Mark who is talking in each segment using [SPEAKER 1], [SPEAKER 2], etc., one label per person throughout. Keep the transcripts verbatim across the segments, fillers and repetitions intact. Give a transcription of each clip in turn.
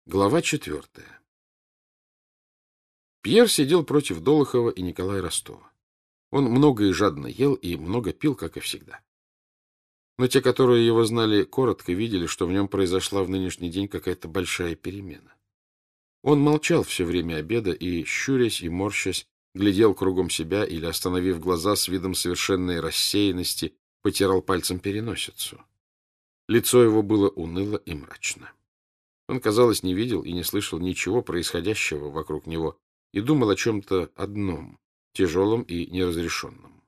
[SPEAKER 1] Глава четвертая. Пьер сидел против Долохова и Николая Ростова. Он много и жадно ел и много пил, как и всегда. Но те, которые его знали, коротко видели, что в нем произошла в нынешний день какая-то большая перемена. Он молчал все время обеда и, щурясь и морщась, глядел кругом себя или, остановив глаза с видом совершенной рассеянности, потирал пальцем переносицу. Лицо его было уныло и мрачно. Он, казалось, не видел и не слышал ничего происходящего вокруг него и думал о чем-то одном, тяжелом и неразрешенном.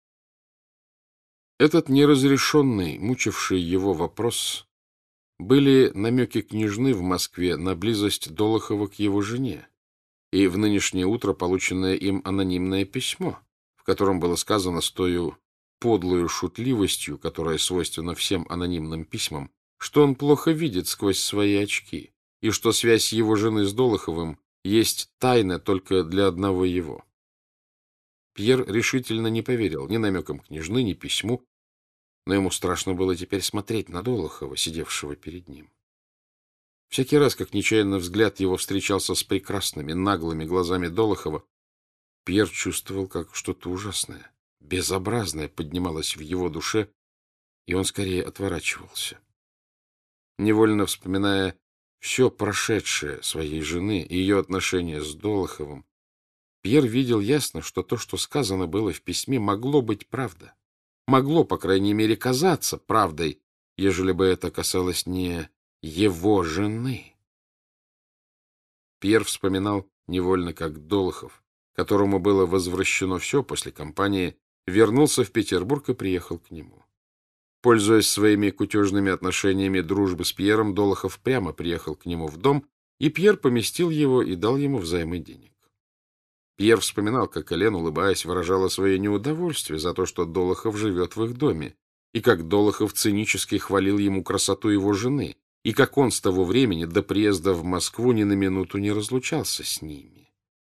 [SPEAKER 1] Этот неразрешенный, мучивший его вопрос, были намеки княжны в Москве на близость Долохова к его жене и в нынешнее утро полученное им анонимное письмо, в котором было сказано с тою подлою шутливостью, которая свойственна всем анонимным письмам, что он плохо видит сквозь свои очки, и что связь его жены с Долоховым есть тайна только для одного его. Пьер решительно не поверил ни намекам княжны, ни письму, но ему страшно было теперь смотреть на Долохова, сидевшего перед ним. Всякий раз, как нечаянно взгляд его встречался с прекрасными, наглыми глазами Долохова, Пьер чувствовал, как что-то ужасное, безобразное поднималось в его душе, и он скорее отворачивался. Невольно вспоминая все прошедшее своей жены и ее отношения с Долоховым, Пьер видел ясно, что то, что сказано было в письме, могло быть правда. Могло, по крайней мере, казаться правдой, ежели бы это касалось не его жены. Пьер вспоминал невольно, как Долохов, которому было возвращено все после кампании, вернулся в Петербург и приехал к нему. Пользуясь своими кутежными отношениями дружбы с Пьером, Долохов прямо приехал к нему в дом, и Пьер поместил его и дал ему взаймы денег. Пьер вспоминал, как Элен, улыбаясь, выражала свое неудовольствие за то, что Долохов живет в их доме, и как Долохов цинически хвалил ему красоту его жены, и как он с того времени до приезда в Москву ни на минуту не разлучался с ними.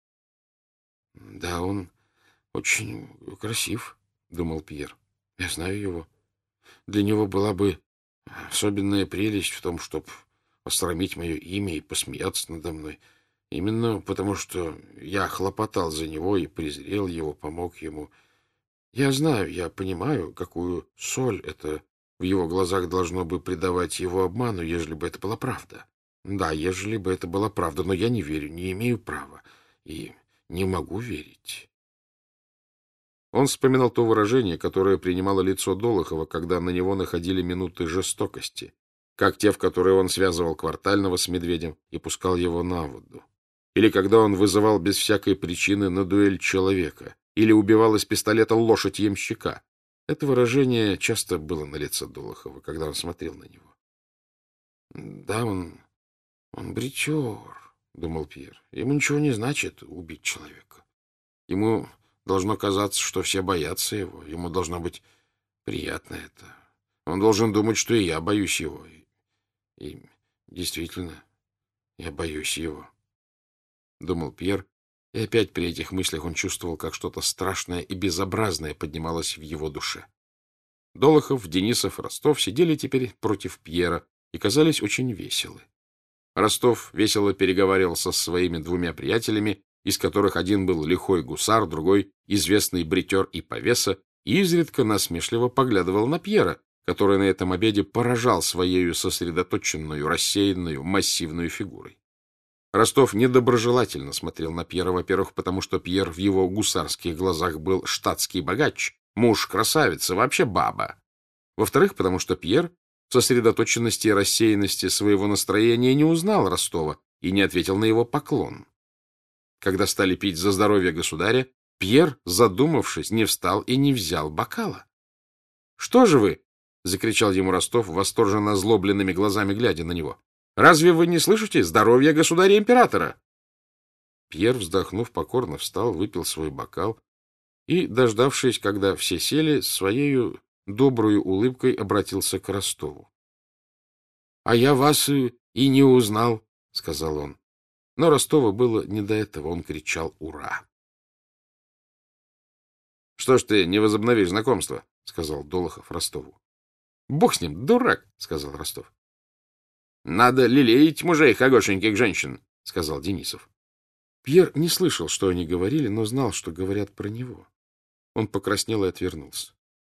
[SPEAKER 1] — Да, он очень красив, — думал Пьер. — Я знаю его. Для него была бы особенная прелесть в том, чтобы осрамить мое имя и посмеяться надо мной. Именно потому, что я хлопотал за него и презрел его, помог ему. Я знаю, я понимаю, какую соль это в его глазах должно бы придавать его обману, ежели бы это была правда. Да, ежели бы это была правда, но я не верю, не имею права и не могу верить. Он вспоминал то выражение, которое принимало лицо Долохова, когда на него находили минуты жестокости, как те, в которые он связывал Квартального с Медведем и пускал его на воду. Или когда он вызывал без всякой причины на дуэль человека, или убивал из пистолета лошадь ямщика. Это выражение часто было на лице Долохова, когда он смотрел на него. — Да, он, он бритер, — думал Пьер. — Ему ничего не значит убить человека. Ему должно казаться, что все боятся его. Ему должно быть приятно это. Он должен думать, что и я боюсь его. И, и действительно, я боюсь его, — думал Пьер. И опять при этих мыслях он чувствовал, как что-то страшное и безобразное поднималось в его душе. Долохов, Денисов и Ростов сидели теперь против Пьера и казались очень веселы. Ростов весело переговаривался с своими двумя приятелями, из которых один был лихой гусар, другой — известный бритер и повеса, и изредка насмешливо поглядывал на Пьера, который на этом обеде поражал своею сосредоточенную, рассеянную, массивную фигурой. Ростов недоброжелательно смотрел на Пьера, во-первых, потому что Пьер в его гусарских глазах был штатский богач, муж красавицы, вообще баба. Во-вторых, потому что Пьер в сосредоточенности и рассеянности своего настроения не узнал Ростова и не ответил на его поклон. Когда стали пить за здоровье государя, Пьер, задумавшись, не встал и не взял бокала. — Что же вы? — закричал ему Ростов, восторженно озлобленными глазами глядя на него. — Разве вы не слышите? Здоровье государя-императора! Пьер, вздохнув, покорно встал, выпил свой бокал и, дождавшись, когда все сели, своею добрую улыбкой обратился к Ростову. — А я вас и, и не узнал, — сказал он. Но Ростову было не до этого, он кричал «Ура!». — Что ж ты не возобновишь знакомство? — сказал Долохов Ростову. — Бог с ним, дурак, — сказал Ростов. — Надо лелеять мужей хорошеньких женщин, — сказал Денисов. Пьер не слышал, что они говорили, но знал, что говорят про него. Он покраснел и отвернулся.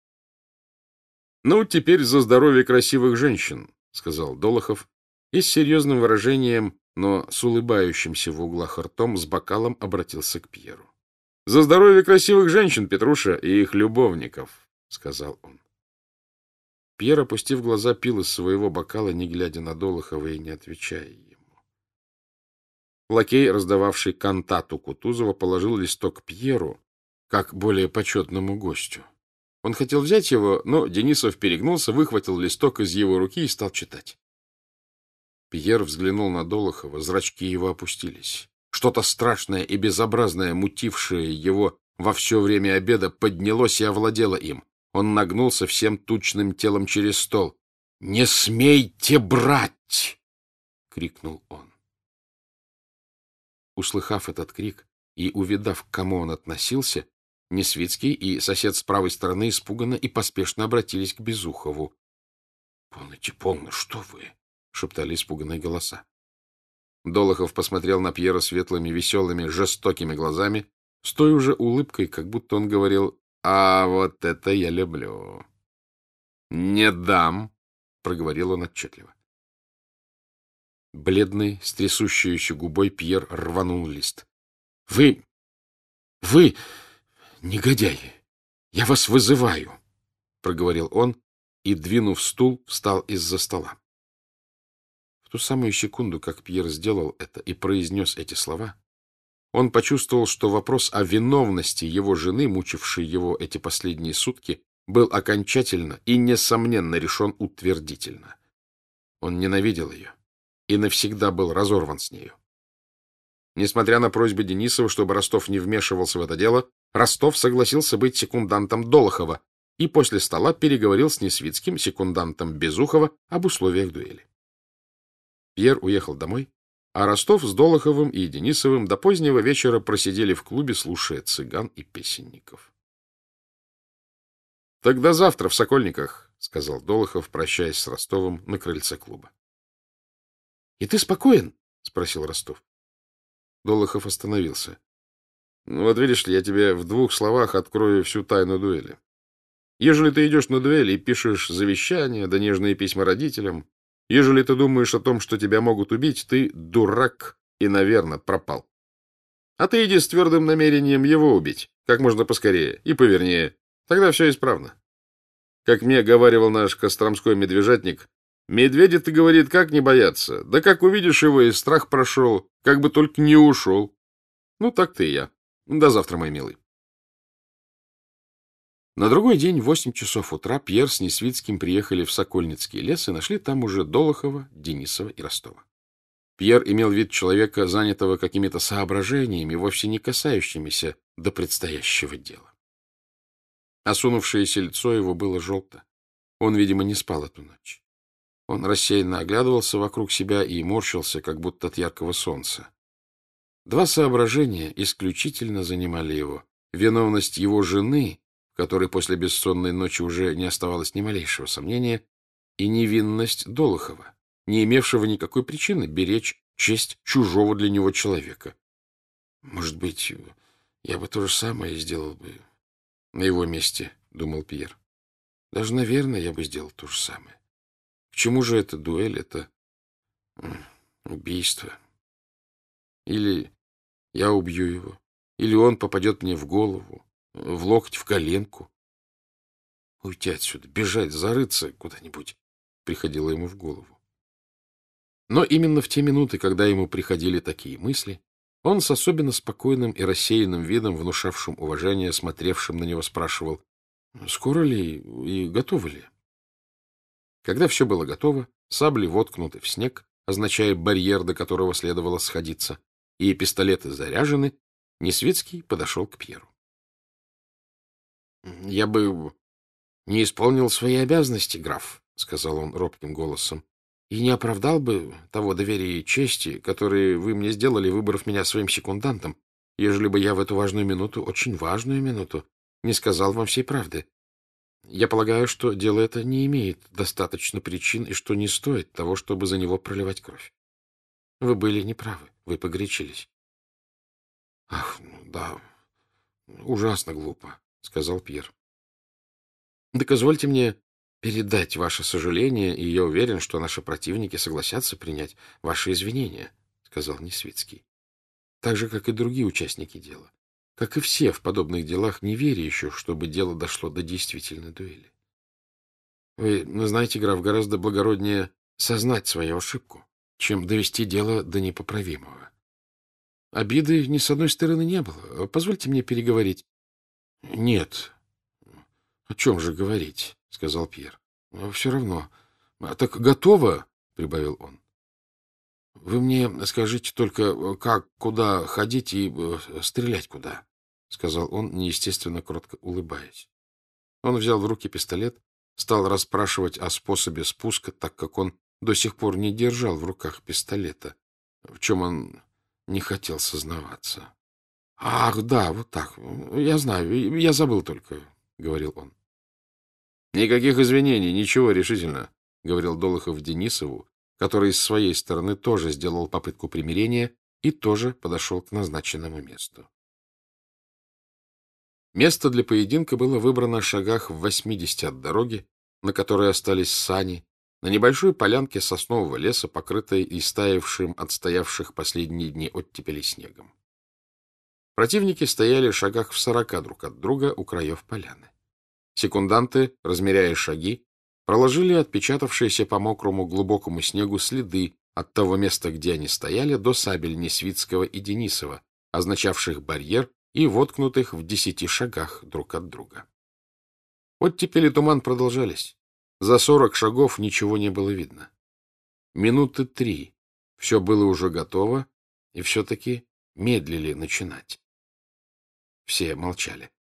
[SPEAKER 1] — Ну, теперь за здоровье красивых женщин, — сказал Долохов, и с серьезным выражением, но с улыбающимся в углах ртом, с бокалом обратился к Пьеру. — За здоровье красивых женщин, Петруша, и их любовников, — сказал он. Пьер, опустив глаза, пил из своего бокала, не глядя на Долохова и не отвечая ему. Лакей, раздававший кантату Кутузова, положил листок Пьеру, как более почетному гостю. Он хотел взять его, но Денисов перегнулся, выхватил листок из его руки и стал читать. Пьер взглянул на Долохова, зрачки его опустились. Что-то страшное и безобразное, мутившее его во все время обеда, поднялось и овладело им. Он нагнулся всем тучным телом через стол. — Не смейте брать! — крикнул он. Услыхав этот крик и увидав, к кому он относился, Несвицкий и сосед с правой стороны испуганно и поспешно обратились к Безухову. — Полноте, полно, что вы? — шептали испуганные голоса. Долохов посмотрел на Пьера светлыми, веселыми, жестокими глазами, с той уже улыбкой, как будто он говорил: «А вот это я люблю». «Не дам», — проговорил он отчетливо. Бледный, с трясущейся губой, Пьер рванул лист. — Вы... вы... негодяи! Я вас вызываю! — проговорил он и, двинув стул, встал из-за стола. В ту самую секунду, как Пьер сделал это и произнес эти слова, он почувствовал, что вопрос о виновности его жены, мучившей его эти последние сутки, был окончательно и несомненно решен утвердительно. Он ненавидел ее и навсегда был разорван с нею. Несмотря на просьбы Денисова, чтобы Ростов не вмешивался в это дело, Ростов согласился быть секундантом Долохова и после стола переговорил с Несвицким, секундантом Безухова, об условиях дуэли. Пьер уехал домой, а Ростов с Долоховым и Денисовым до позднего вечера просидели в клубе, слушая цыган и песенников. — Тогда завтра в Сокольниках, — сказал Долохов, прощаясь с Ростовым на крыльце клуба. — И ты спокоен? — спросил Ростов. Долохов остановился. — Ну, вот видишь ли, я тебе в двух словах открою всю тайну дуэли. Ежели ты идешь на дуэль и пишешь завещания, да нежные письма родителям, ежели ты думаешь о том, что тебя могут убить, ты дурак и, наверное, пропал. А ты иди с твердым намерением его убить, как можно поскорее и повернее. Тогда все исправно. Как мне говаривал наш костромской медвежатник, медведя, ты, говорит, как не бояться? Да как увидишь его, и страх прошел, как бы только не ушел. Ну, так ты и я. До завтра, мой милый. На другой день в восемь часов утра Пьер с Несвицким приехали в Сокольницкий лес и нашли там уже Долохова, Денисова и Ростова. Пьер имел вид человека, занятого какими-то соображениями, вовсе не касающимися до предстоящего дела. Осунувшееся лицо его было желто. Он, видимо, не спал эту ночь. Он рассеянно оглядывался вокруг себя и морщился, как будто от яркого солнца. Два соображения исключительно занимали его. Виновность его жены, в которой после бессонной ночи уже не оставалось ни малейшего сомнения, и невинность Долохова, не имевшего никакой причины беречь честь чужого для него человека. Может быть, я бы то же самое сделал бы на его месте, — думал Пьер. Даже, наверное, я бы сделал то же самое. К чему же эта дуэль, это убийство? Или я убью его, или он попадет мне в голову, в локоть, в коленку. Уйти отсюда, бежать, зарыться куда-нибудь приходило ему в голову. Но именно в те минуты, когда ему приходили такие мысли, он с особенно спокойным и рассеянным видом, внушавшим уважение, смотревшим на него, спрашивал, скоро ли и готово ли? Когда все было готово, сабли воткнуты в снег, означая барьер, до которого следовало сходиться, и пистолеты заряжены, Несвицкий подошел к Пьеру. — Я бы не исполнил свои обязанности, граф, — сказал он робким голосом, — и не оправдал бы того доверия и чести, которые вы мне сделали, выбрав меня своим секундантом, ежели бы я в эту важную минуту, очень важную минуту, не сказал вам всей правды. Я полагаю, что дело это не имеет достаточно причин и что не стоит того, чтобы за него проливать кровь. Вы были неправы, вы погорячились. — Ах, ну да, ужасно глупо, — сказал Пьер. — Так позвольте мне передать ваше сожаление, и я уверен, что наши противники согласятся принять ваши извинения, — сказал Несвицкий. — Так же, как и другие участники дела. Как и все в подобных делах, не веря еще, чтобы дело дошло до действительной дуэли. Вы знаете, граф, гораздо благороднее сознать свою ошибку, чем довести дело до непоправимого. Обиды ни с одной стороны не было. Позвольте мне переговорить. — Нет. — О чем же говорить? — сказал Пьер. — Все равно. — Так готово? — прибавил он. — Вы мне скажите только, как, куда ходить и э, стрелять куда? — сказал он, неестественно кротко улыбаясь. Он взял в руки пистолет, стал расспрашивать о способе спуска, так как он до сих пор не держал в руках пистолета, в чем он не хотел сознаваться. — Ах, да, вот так. Я знаю, я забыл только, — говорил он. — Никаких извинений, ничего, решительно, — говорил Долохов Денисову, который с своей стороны тоже сделал попытку примирения и тоже подошел к назначенному месту. Место для поединка было выбрано в шагах в восьмидесяти от дороги, на которой остались сани, на небольшой полянке соснового леса, покрытой истаявшим от стоявших последние дни оттепели снегом. Противники стояли в шагах в сорока друг от друга у краев поляны. Секунданты, размеряя шаги, проложили отпечатавшиеся по мокрому глубокому снегу следы от того места, где они стояли, до сабель Несвицкого и Денисова, означавших барьер и воткнутых в десяти шагах друг от друга. Оттепель и туман продолжались. За сорок шагов ничего не было видно. Минуты три. Все было уже готово, и все-таки медлили начинать. Все молчали.